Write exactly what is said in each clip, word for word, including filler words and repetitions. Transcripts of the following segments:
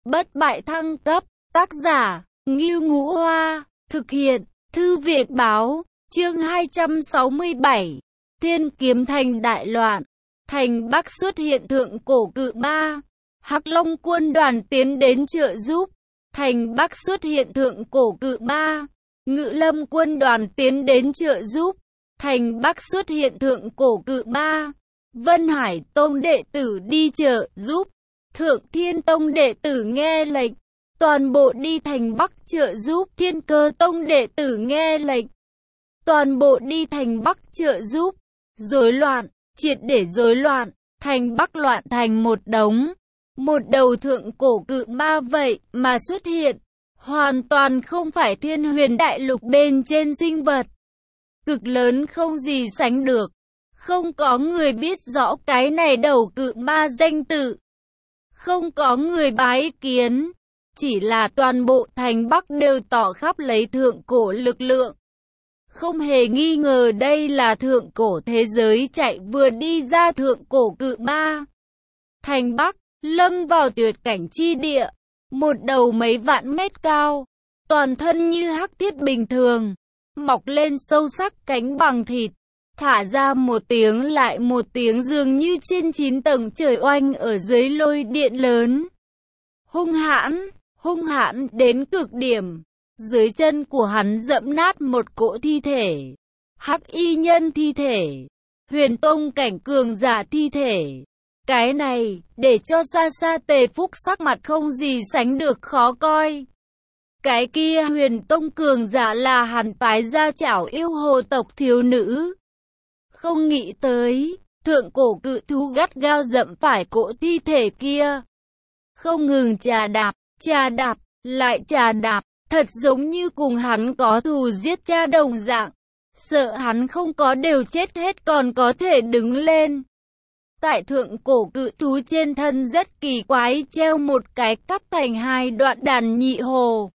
bất bại thăng cấp, tác giả, Ngưu Ngũ Hoa, thực hiện, Thư viện Báo, chương hai trăm sáu mươi bảy, Thiên Kiếm Thành đại loạn, thành Bắc xuất hiện thượng cổ cự ma, Hắc Long quân đoàn tiến đến trợ giúp, thành Bắc xuất hiện thượng cổ cự ma, Ngự Lâm quân đoàn tiến đến trợ giúp, thành Bắc xuất hiện thượng cổ cự ma, Vân Hải Tông đệ tử đi trợ giúp, Thượng Thiên Tông đệ tử nghe lệnh, toàn bộ đi thành Bắc trợ giúp, Thiên Cơ Tông đệ tử nghe lệnh, toàn bộ đi thành Bắc trợ giúp, rối loạn, triệt để rối loạn, thành Bắc loạn thành một đống, một đầu thượng cổ cự ma vậy mà xuất hiện, hoàn toàn không phải Thiên Huyền đại lục bên trên sinh vật, cực lớn không gì sánh được, không có người biết rõ cái này đầu cự ma danh tự, không có người bái kiến, chỉ là toàn bộ thành Bắc đều tỏ khắp lấy thượng cổ lực lượng. Không hề nghi ngờ đây là thượng cổ thế giới chạy vừa đi ra thượng cổ cự ma. Thành Bắc, lâm vào tuyệt cảnh chi địa, một đầu mấy vạn mét cao, toàn thân như hắc thiết bình thường, mọc lên sâu sắc cánh bằng thịt, thả ra một tiếng lại một tiếng dường như trên chín tầng trời oanh ở dưới lôi điện lớn. Hung hãn, hung hãn đến cực điểm. Dưới chân của hắn dẫm nát một cỗ thi thể, hắc y nhân thi thể, huyền tông cảnh cường giả thi thể. Cái này, để cho xa xa Tề Phúc sắc mặt không gì sánh được khó coi. Cái kia huyền tông cường giả là hắn phái ra chảo yêu hồ tộc thiếu nữ. Không nghĩ tới, thượng cổ cự thú gắt gao dẫm phải cỗ thi thể kia. Không ngừng chà đạp, chà đạp, lại chà đạp. Thật giống như cùng hắn có thù giết cha đồng dạng, sợ hắn không có đều chết hết còn có thể đứng lên. Tại thượng cổ cự thú trên thân rất kỳ quái treo một cái cắt thành hai đoạn đàn nhị hồ.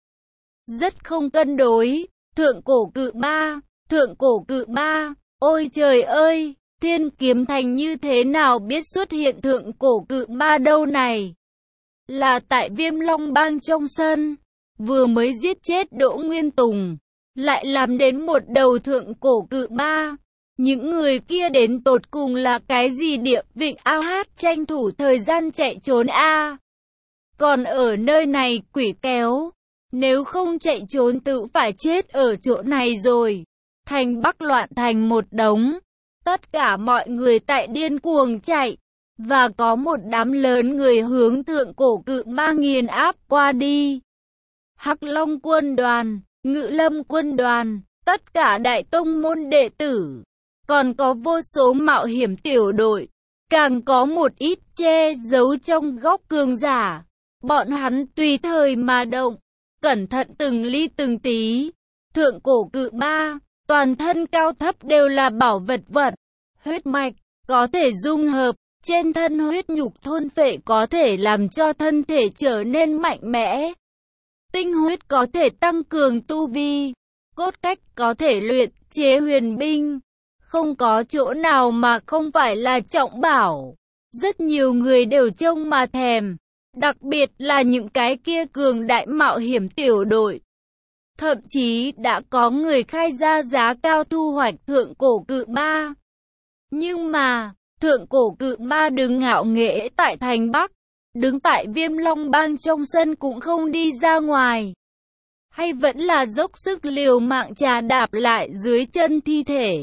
Rất không cân đối, thượng cổ cự ma, thượng cổ cự ma, ôi trời ơi, Thiên Kiếm Thành như thế nào biết xuất hiện thượng cổ cự ma đâu này? Là tại Viêm Long Bang trong sân. Vừa mới giết chết Đỗ Nguyên Tùng, lại làm đến một đầu thượng cổ cự ma. Những người kia đến tột cùng là cái gì địa vị a hát tranh thủ thời gian chạy trốn a. Còn ở nơi này quỷ kéo, nếu không chạy trốn tự phải chết ở chỗ này rồi. Thành Bắc loạn thành một đống, tất cả mọi người tại điên cuồng chạy, và có một đám lớn người hướng thượng cổ cự ma nghiền áp qua đi. Hắc Long quân đoàn, Ngự Lâm quân đoàn, tất cả đại tông môn đệ tử, còn có vô số mạo hiểm tiểu đội, càng có một ít che giấu trong góc cường giả. Bọn hắn tùy thời mà động, cẩn thận từng ly từng tí. Thượng cổ cự ma, toàn thân cao thấp đều là bảo vật vật, huyết mạch, có thể dung hợp, trên thân huyết nhục thôn phệ có thể làm cho thân thể trở nên mạnh mẽ. Tinh huyết có thể tăng cường tu vi, cốt cách có thể luyện chế huyền binh, không có chỗ nào mà không phải là trọng bảo. Rất nhiều người đều trông mà thèm, đặc biệt là những cái kia cường đại mạo hiểm tiểu đội. Thậm chí đã có người khai ra giá cao thu hoạch thượng cổ cự ma. Nhưng mà, thượng cổ cự ma đứng ngạo nghễ tại thành Bắc, đứng tại Viêm Long Bang trong sân cũng không đi ra ngoài. Hay vẫn là dốc sức liều mạng chà đạp lại dưới chân thi thể.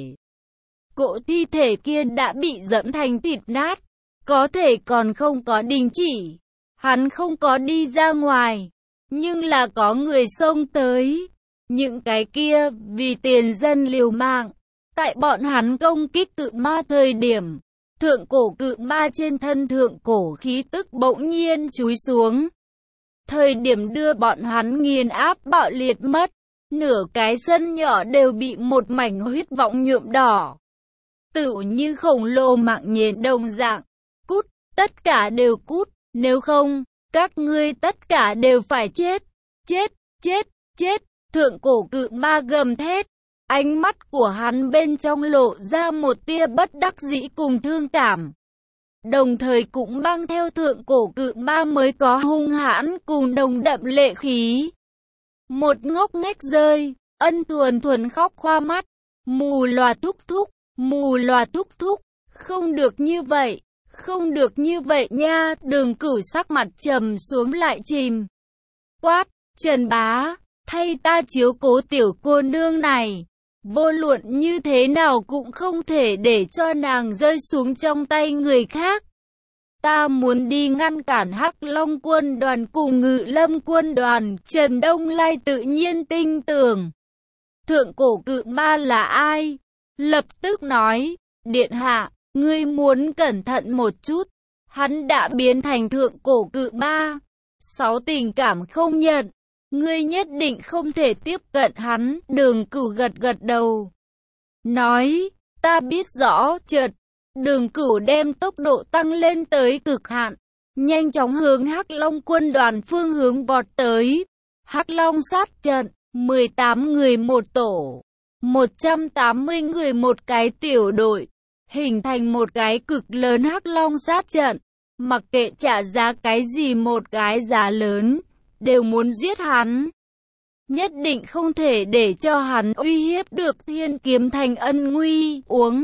Cỗ thi thể kia đã bị dẫm thành thịt nát, có thể còn không có đình chỉ. Hắn không có đi ra ngoài, nhưng là có người xông tới. Những cái kia vì tiền dân liều mạng, tại bọn hắn công kích cự ma thời điểm. Thượng cổ cự ma trên thân thượng cổ khí tức bỗng nhiên chúi xuống. Thời điểm đưa bọn hắn nghiền áp bạo liệt mất, nửa cái sân nhỏ đều bị một mảnh huyết vọng nhuộm đỏ. Tựu như khổng lồ mạng nhện đồng dạng, cút, tất cả đều cút, nếu không, các ngươi tất cả đều phải chết, chết, chết, chết. Thượng cổ cự ma gầm thét. Ánh mắt của hắn bên trong lộ ra một tia bất đắc dĩ cùng thương cảm. đồng thời cũng mang theo thượng cổ cự ma mới có hung hãn cùng nồng đậm lệ khí. Một ngốc nghếch rơi, Ân Thuần Thuần khóc khoa mắt, mù lòa thúc thúc, mù lòa thúc thúc, không được như vậy, không được như vậy nha. Đường Cửu sắc mặt trầm xuống lại chìm. Quát, Trần Bá, thay ta chiếu cố tiểu cô nương này. Vô luận như thế nào cũng không thể để cho nàng rơi xuống trong tay người khác. Ta muốn đi ngăn cản Hắc Long quân đoàn cùng Ngự Lâm quân đoàn. Trần Đông Lai tự nhiên tin tưởng. Thượng cổ cự ma là ai? Lập tức nói, điện hạ, ngươi muốn cẩn thận một chút. Hắn đã biến thành thượng cổ cự ma. Sáu tình cảm không nhận. Ngươi nhất định không thể tiếp cận hắn. Đường Cửu gật gật đầu. Nói, ta biết rõ. Chợt, Đường Cửu đem tốc độ tăng lên tới cực hạn. Nhanh chóng hướng Hắc Long quân đoàn phương hướng vọt tới. Hắc Long sát trận, mười tám người một tổ. một trăm tám mươi người một cái tiểu đội. Hình thành một cái cực lớn Hắc Long sát trận. Mặc kệ trả giá cái gì một cái giá lớn. Đều muốn giết hắn. Nhất định không thể để cho hắn uy hiếp được Thiên Kiếm Thành ân nguy. Uống,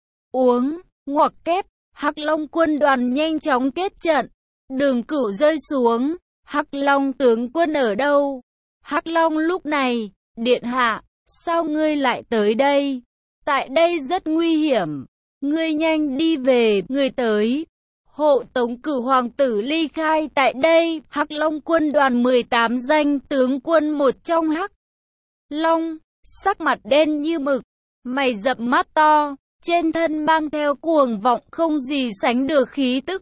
uống, ngoặc kép, Hắc Long quân đoàn nhanh chóng kết trận. Đường Cửu rơi xuống. Hắc Long tướng quân ở đâu? Hắc Long lúc này, điện hạ, sao ngươi lại tới đây? Tại đây rất nguy hiểm. Ngươi nhanh đi về, ngươi tới. Hộ tống Cửu hoàng tử ly khai tại đây. Hắc Long quân đoàn mười tám danh tướng quân một trong Hắc Long, sắc mặt đen như mực, mày rậm mắt to, trên thân mang theo cuồng vọng không gì sánh được khí tức.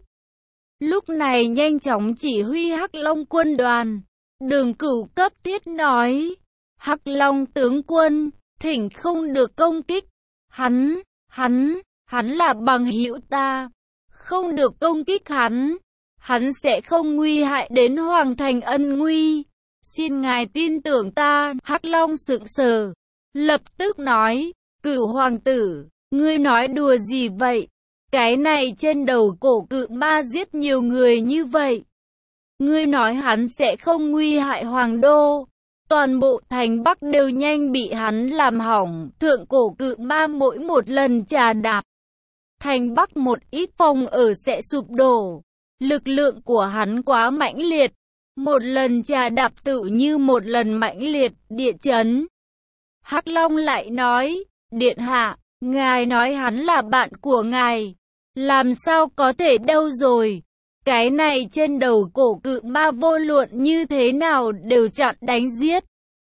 Lúc này nhanh chóng chỉ huy Hắc Long quân đoàn. Đường Cửu cấp thiết nói, Hắc Long tướng quân, thỉnh không được công kích. Hắn, hắn, hắn là bằng hữu ta. Không được công kích hắn. Hắn sẽ không nguy hại đến Hoàng thành ân nguy. Xin ngài tin tưởng ta. Hắc Long sững sờ, lập tức nói, Cửu hoàng tử, ngươi nói đùa gì vậy? Cái này trên đầu cổ cự ma giết nhiều người như vậy. Ngươi nói hắn sẽ không nguy hại Hoàng đô. Toàn bộ thành Bắc đều nhanh bị hắn làm hỏng. Thượng cổ cự ma mỗi một lần trà đạp thành Bắc một ít phòng ở sẽ sụp đổ. Lực lượng của hắn quá mãnh liệt. Một lần trà đạp tự như một lần mãnh liệt địa chấn. Hắc Long lại nói, điện hạ, ngài nói hắn là bạn của ngài. Làm sao có thể đâu rồi. Cái này trên đầu cổ cự ma vô luận như thế nào đều chặn đánh giết.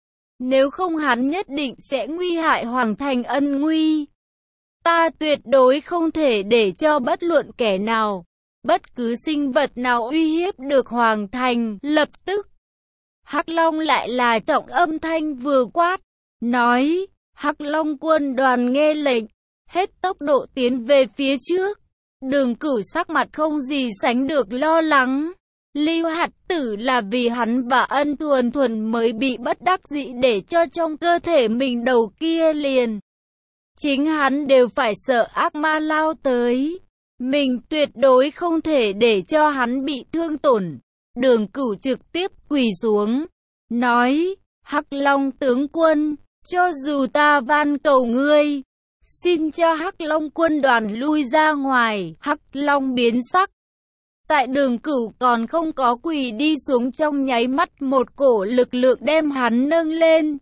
Nếu không hắn nhất định sẽ nguy hại Hoàng thành ân nguy. Ta tuyệt đối không thể để cho bất luận kẻ nào, bất cứ sinh vật nào uy hiếp được Hoàng thành. Lập tức, Hắc Long lại là trọng âm thanh vừa quát, nói, Hắc Long quân đoàn nghe lệnh, hết tốc độ tiến về phía trước. Đường Cửu sắc mặt không gì sánh được lo lắng. Lưu Hạt Tử là vì hắn và Ân Thuần Thuần mới bị bất đắc dĩ để cho trong cơ thể mình đầu kia liền. Chính hắn đều phải sợ ác ma lao tới. Mình tuyệt đối không thể để cho hắn bị thương tổn. Đường Cửu trực tiếp quỳ xuống, nói, Hắc Long tướng quân, cho dù ta van cầu ngươi, xin cho Hắc Long quân đoàn lui ra ngoài. Hắc Long biến sắc. Tại Đường Cửu còn không có quỳ đi xuống trong nháy mắt một cổ lực lượng đem hắn nâng lên.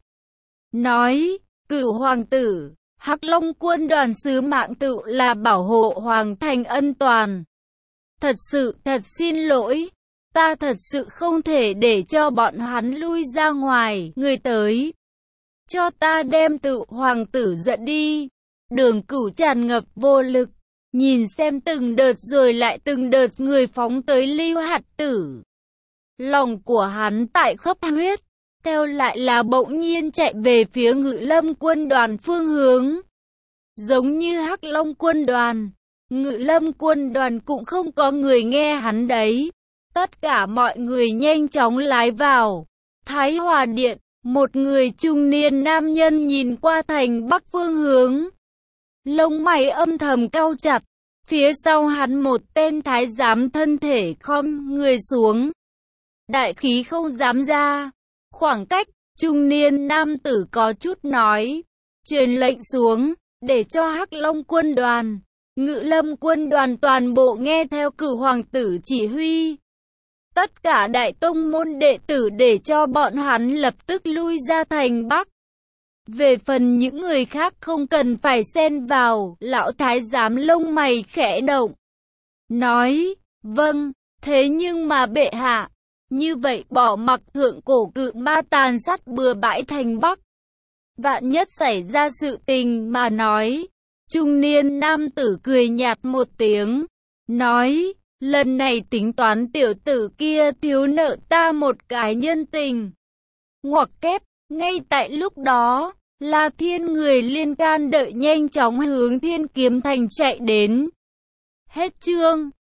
Nói, Cửu hoàng tử, Hắc Long quân đoàn sứ mạng tự là bảo hộ Hoàng thành ân toàn. Thật sự thật xin lỗi. Ta thật sự không thể để cho bọn hắn lui ra ngoài. Người tới, cho ta đem tự hoàng tử dẫn đi. Đường Cửu tràn ngập vô lực, nhìn xem từng đợt rồi lại từng đợt người phóng tới Lưu Hạt Tử. Lòng của hắn tại khắp huyết, theo lại là bỗng nhiên chạy về phía Ngự Lâm quân đoàn phương hướng. Giống như Hắc Long quân đoàn, Ngự Lâm quân đoàn cũng không có người nghe hắn đấy. Tất cả mọi người nhanh chóng lái vào Thái Hòa Điện. Một người trung niên nam nhân nhìn qua thành Bắc phương hướng, lông mày âm thầm cau chặt. Phía sau hắn một tên thái giám thân thể khom người xuống. Đại khí không dám ra. Khoảng cách, trung niên nam tử có chút nói. Truyền lệnh xuống, để cho Hắc Long quân đoàn, Ngự Lâm quân đoàn toàn bộ nghe theo Cửu hoàng tử chỉ huy. Tất cả đại tông môn đệ tử để cho bọn hắn lập tức lui ra thành Bắc. Về phần những người khác không cần phải xen vào, lão thái giám lông mày khẽ động. Nói, vâng, thế nhưng mà bệ hạ, như vậy bỏ mặc thượng cổ cự ma tàn sát bừa bãi thành Bắc. Vạn nhất xảy ra sự tình mà nói. Trung niên nam tử cười nhạt một tiếng, nói, lần này tính toán tiểu tử kia thiếu nợ ta một cái nhân tình. Ngoặc kép, ngay tại lúc đó, La Thiên người liên can đợi nhanh chóng hướng Thiên Kiếm Thành chạy đến. Hết chương.